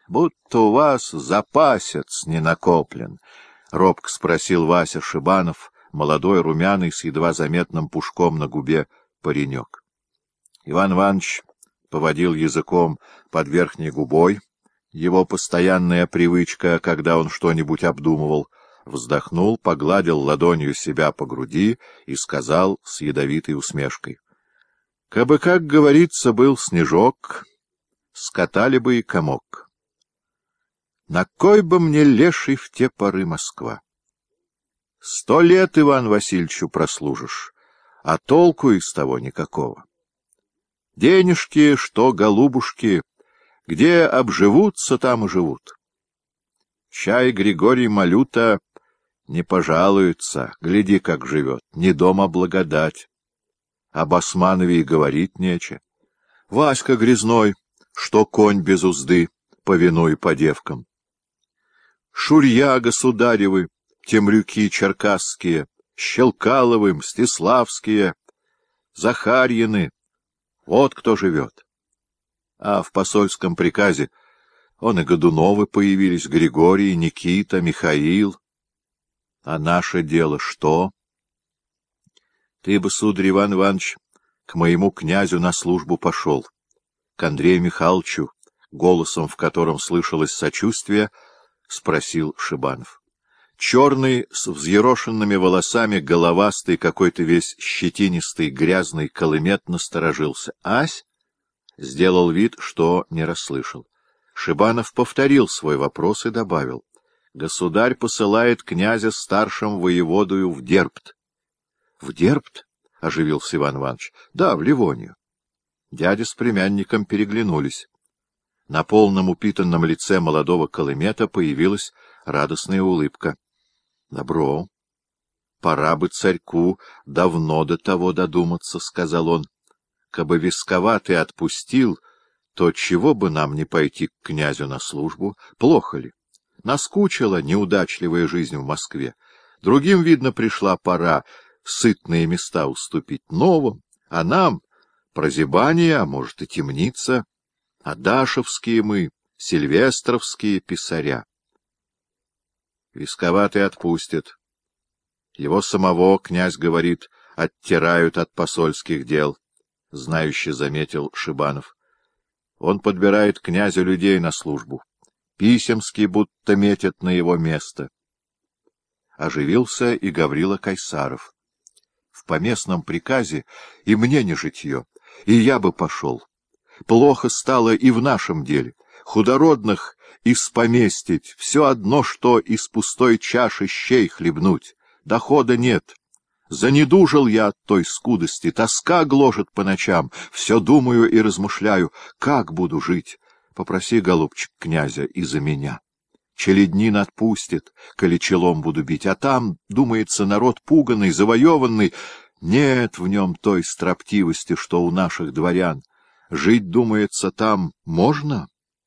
— Будто у вас запасец не накоплен, — робко спросил Вася Шибанов, молодой, румяный, с едва заметным пушком на губе паренек. Иван Иванович поводил языком под верхней губой, его постоянная привычка, когда он что-нибудь обдумывал, вздохнул, погладил ладонью себя по груди и сказал с ядовитой усмешкой: — Кабы, как говорится, был снежок, скатали бы и комок. На кой бы мне леший в те поры Москва? 100 лет Иван Васильевичу прослужишь, а толку из того никакого. Денежки, что голубушки, где обживутся, там и живут. Чай Григорий Малюта не пожалуется, гляди, как живет, не дома благодать. Об Османове и говорить нече. Васька Грязной, что конь без узды, повинуй по девкам. Шурья государевы, Темрюки черкасские, Щелкаловы, Мстиславские, Захарьины — вот кто живет. А в посольском приказе он и Годуновы появились, Григорий, Никита, Михаил. А наше дело что? Ты бы, сударь Иван Иванович, к моему князю на службу пошел, к Андрею Михайловичу, голосом, в котором слышалось сочувствие, спросил Шибанов. Черный, с взъерошенными волосами, головастый, какой-то весь щетинистый, грязный Колымет насторожился. Ась? Сделал вид, что не расслышал. Шибанов повторил свой вопрос и добавил: — Государь посылает князя старшим воеводою в Дербт. — В Дербт? — оживился Иван Иванович. — Да, в Ливонию. Дядя с племянником переглянулись. На полном упитанном лице молодого Колымета появилась радостная улыбка. — Добро. Пора бы царьку давно до того додуматься, — сказал он. — Кабы Висковатый отпустил, то чего бы нам не пойти к князю на службу? Плохо ли? Наскучила неудачливая жизнь в Москве. Другим, видно, пришла пора сытные места уступить новым, а нам прозябание, а может и темница. Адашевские мы, сильвестровские писаря. Висковатый отпустит. Его самого, князь говорит, оттирают от посольских дел, — знающе заметил Шибанов. Он подбирает князю людей на службу. Писемский будто метит на его место. Оживился и Гаврила Кайсаров. В поместном приказе и мне не житье, и я бы пошел. Плохо стало и в нашем деле. Худородных испоместить, все одно, что из пустой чаши щей хлебнуть. Дохода нет. Занедужил я от той скудости, тоска гложет по ночам. Все думаю и размышляю, как буду жить. Попроси, голубчик, князя и за меня. Челяднин отпустит, коли челом буду бить, а там, думается, народ пуганный, завоеванный. Нет в нем той строптивости, что у наших дворян. Жить, думается, там можно?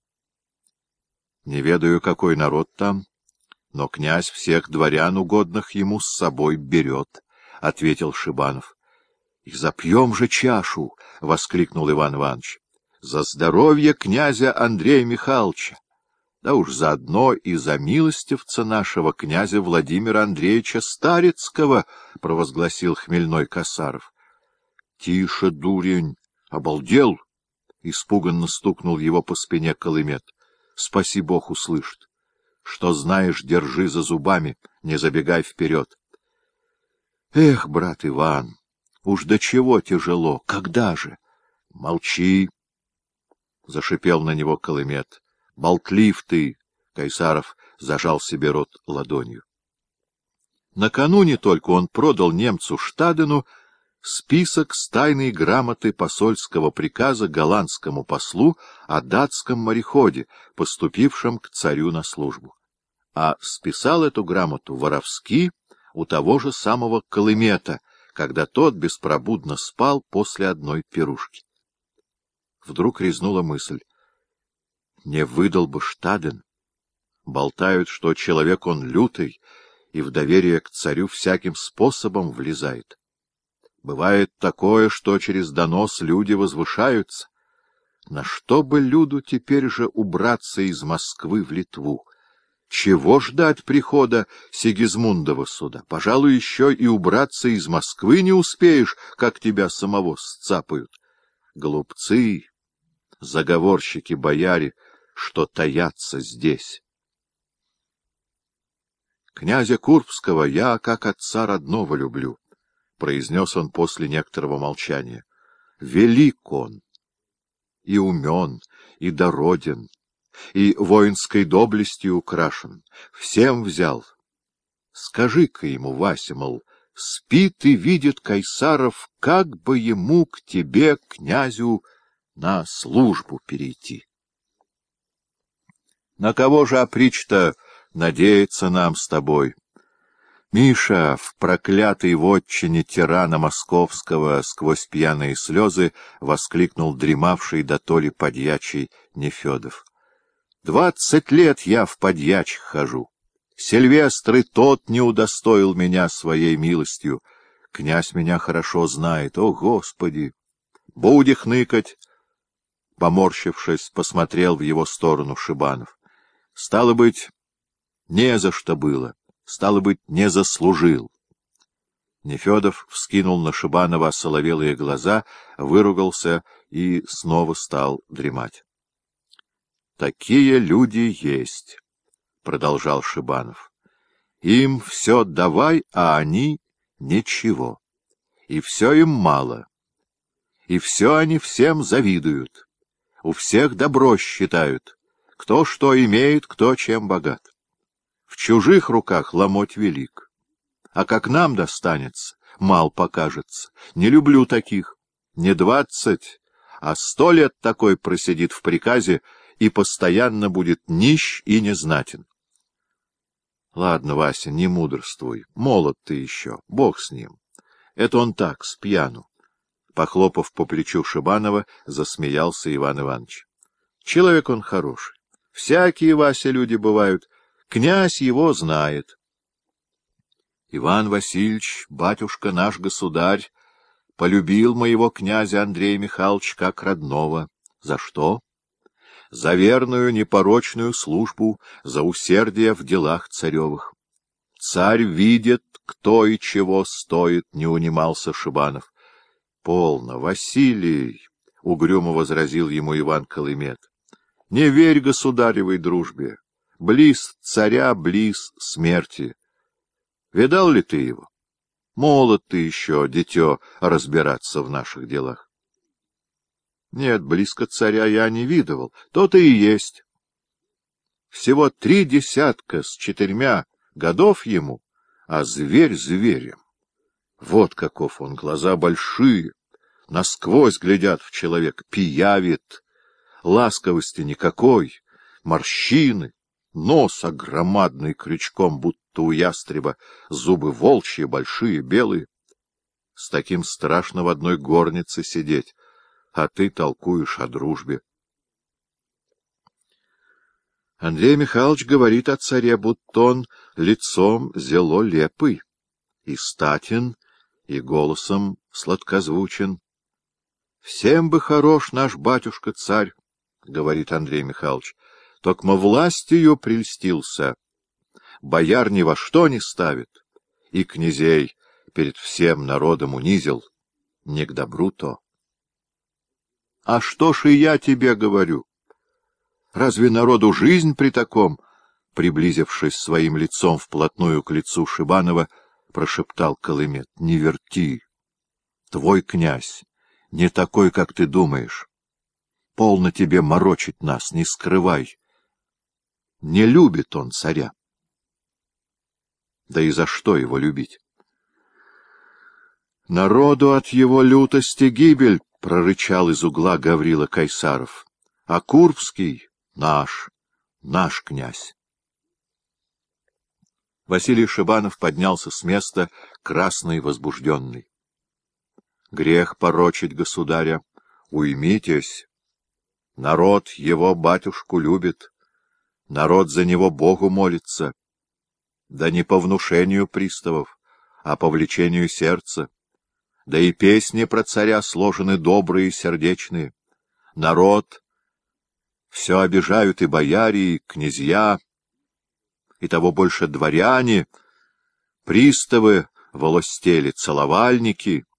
Не ведаю, какой народ там, но князь всех дворян угодных ему с собой берет, — ответил Шибанов. — И запьем же чашу! — воскликнул Иван Иванович. — За здоровье князя Андрея Михайловича! Да уж заодно и за милостивца нашего князя Владимира Андреевича Старицкого! — провозгласил хмельной Косаров. — Тише, дурень! Обалдел! — испуганно стукнул его по спине Колымет. — Спаси Бог, услышит. Что знаешь, держи за зубами, не забегай вперед. — Эх, брат Иван, уж до чего тяжело, когда же? — Молчи! — зашипел на него Колымет. — Болтлив ты! — Кайсаров зажал себе рот ладонью. Накануне только он продал немцу Штадену список с тайной грамоты посольского приказа голландскому послу о датском мореходе, поступившем к царю на службу. А списал эту грамоту воровски у того же самого Колымета, когда тот беспробудно спал после одной пирушки. Вдруг резнула мысль: не выдал бы Штаден. Болтают, что человек он лютый и в доверие к царю всяким способом влезает. Бывает такое, что через донос люди возвышаются. На что бы люду теперь же убраться из Москвы в Литву? Чего ждать прихода Сигизмундова суда? Пожалуй, еще и убраться из Москвы не успеешь, как тебя самого сцапают. Глупцы, заговорщики-бояре, что таятся здесь. Князя Курбского я, как отца родного, люблю, — произнес он после некоторого молчания. Велик он, и умен, и дороден, и воинской доблестью украшен, всем взял. Скажи-ка ему, Вася, мол, спит и видит Кайсаров, как бы ему к тебе, князю, на службу перейти. На кого же опричь-то надеяться нам с тобой? Миша, в проклятой вотчине тирана московского, сквозь пьяные слезы воскликнул дремавший дотоле подьячий Нефедов. 20 лет я в подьячих хожу. Сильвестры тот не удостоил меня своей милостью. Князь меня хорошо знает. О, Господи! Буди хныкать! Поморщившись, посмотрел в его сторону Шибанов. Стало быть, не за что было. Стало быть, не заслужил. Нефедов вскинул на Шибанова осоловелые глаза, выругался и снова стал дремать. — Такие люди есть, — продолжал Шибанов. — Им все давай, а они ничего. И все им мало. И все они всем завидуют. У всех добро считают. Кто что имеет, кто чем богат. В чужих руках ломоть велик. А как нам достанется, мал покажется. Не люблю таких. Не 20, а 100 лет такой просидит в приказе и постоянно будет нищ и незнатен. Ладно, Вася, не мудрствуй. Молод ты еще, бог с ним. Это он так, с пьяну. Похлопав по плечу Шибанова, засмеялся Иван Иванович. Человек он хороший. Всякие, Вася, люди бывают. Князь его знает. Иван Васильевич, батюшка наш государь, полюбил моего князя Андрея Михайловича как родного. За что? За верную непорочную службу, за усердие в делах царевых. Царь видит, кто и чего стоит, не унимался Шибанов. — Полно, Василий, — угрюмо возразил ему Иван Колымет, — не верь государевой дружбе. Близ царя, близ смерти. Видал ли ты его? Молод ты еще, дитё, разбираться в наших делах. Нет, близко царя я не видывал, то-то и есть. Всего 30 с 4 годов ему, а зверь зверем. Вот каков он, глаза большие, насквозь глядят в человека, пиявит, ласковости никакой, морщины. Нос огромадный крючком, будто у ястреба, зубы волчьи, большие, белые. С таким страшно в одной горнице сидеть, а ты толкуешь о дружбе. Андрей Михайлович говорит о царе, будто он лицом зело лепый, и статен, и голосом сладкозвучен. Всем бы хорош наш батюшка-царь, — говорит Андрей Михайлович. Токмо властью прельстился, бояр ни во что не ставит, и князей перед всем народом унизил, не к добру то. А что ж и я тебе говорю? Разве народу жизнь при таком? Приблизившись своим лицом вплотную к лицу Шибанова, прошептал Колымет. Не верти. Твой князь не такой, как ты думаешь. Полно тебе морочить нас, не скрывай. Не любит он царя. Да и за что его любить? Народу от его лютости гибель, — прорычал из угла Гаврила Кайсаров. А Курбский — наш князь. Василий Шибанов поднялся с места, красный, возбужденный. Грех порочить государя. Уймитесь. Народ его батюшку любит. Народ за него Богу молится. Да не по внушению приставов, а по влечению сердца. Да и песни про царя сложены добрые и сердечные. Народ Все обижают и бояре, и князья, и того больше дворяне, приставы, волостели, целовальники.